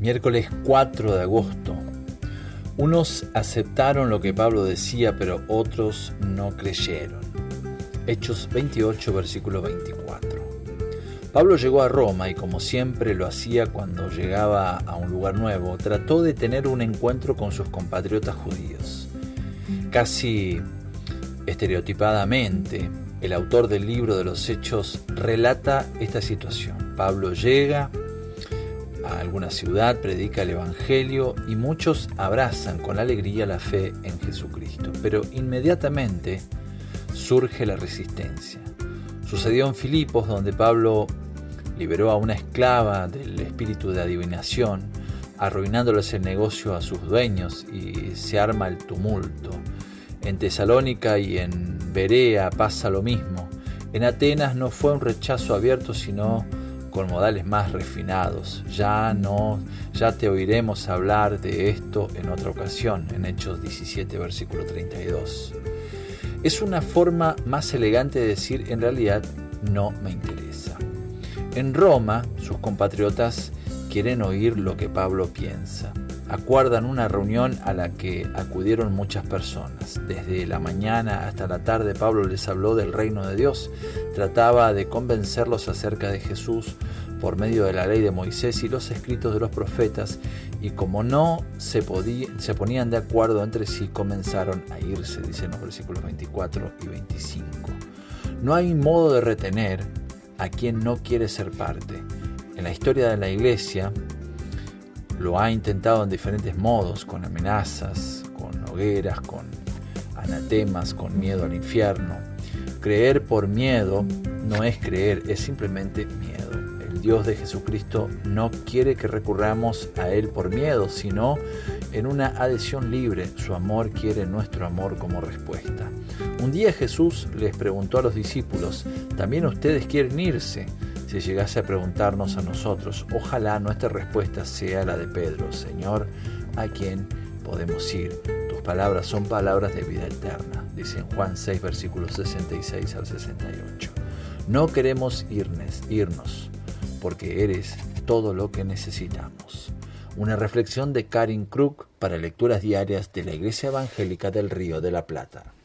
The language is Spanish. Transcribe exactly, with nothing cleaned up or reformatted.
Miércoles cuatro de agosto. Unos aceptaron lo que Pablo decía, pero otros no creyeron. Hechos veintiocho, versículo veinticuatro. Pablo llegó a Roma y, como siempre lo hacía cuando llegaba a un lugar nuevo, trató de tener un encuentro con sus compatriotas judíos. Casi estereotipadamente, el autor del libro de los Hechos relata esta situación. Pablo llega a alguna ciudad, predica el Evangelio y muchos abrazan con alegría la fe en Jesucristo. Pero inmediatamente surge la resistencia. Sucedió en Filipos, donde Pablo liberó a una esclava del espíritu de adivinación, arruinándoles el negocio a sus dueños, y se arma el tumulto. En Tesalónica y en Berea pasa lo mismo. En Atenas no fue un rechazo abierto, sino con modales más refinados. Ya no, ya te oiremos hablar de esto en otra ocasión, en Hechos diecisiete, versículo treinta y dos. Es una forma más elegante de decir, en realidad, no me interesa. En Roma, sus compatriotas quieren oír lo que Pablo piensa. Acuerdan una reunión a la que acudieron muchas personas. Desde la mañana hasta la tarde Pablo les habló del reino de Dios. Trataba de convencerlos acerca de Jesús por medio de la ley de Moisés y los escritos de los profetas, y como no se, podía, se ponían de acuerdo entre sí, comenzaron a irse, dicen los versículos veinticuatro y veinticinco. No hay modo de retener a quien no quiere ser parte. En la historia de la iglesia lo ha intentado en diferentes modos, con amenazas, con hogueras, con anatemas, con miedo al infierno. Creer por miedo no es creer, es simplemente miedo. El Dios de Jesucristo no quiere que recurramos a Él por miedo, sino en una adhesión libre. Su amor quiere nuestro amor como respuesta. Un día Jesús les preguntó a los discípulos: ¿también ustedes quieren irse? Si llegase a preguntarnos a nosotros, ojalá nuestra respuesta sea la de Pedro: Señor, ¿a quién podemos ir? Tus palabras son palabras de vida eterna, dice en Juan seis, versículos sesenta y seis al sesenta y ocho. No queremos irnos, irnos, porque eres todo lo que necesitamos. Una reflexión de Karin Krug para lecturas diarias de la Iglesia Evangélica del Río de la Plata.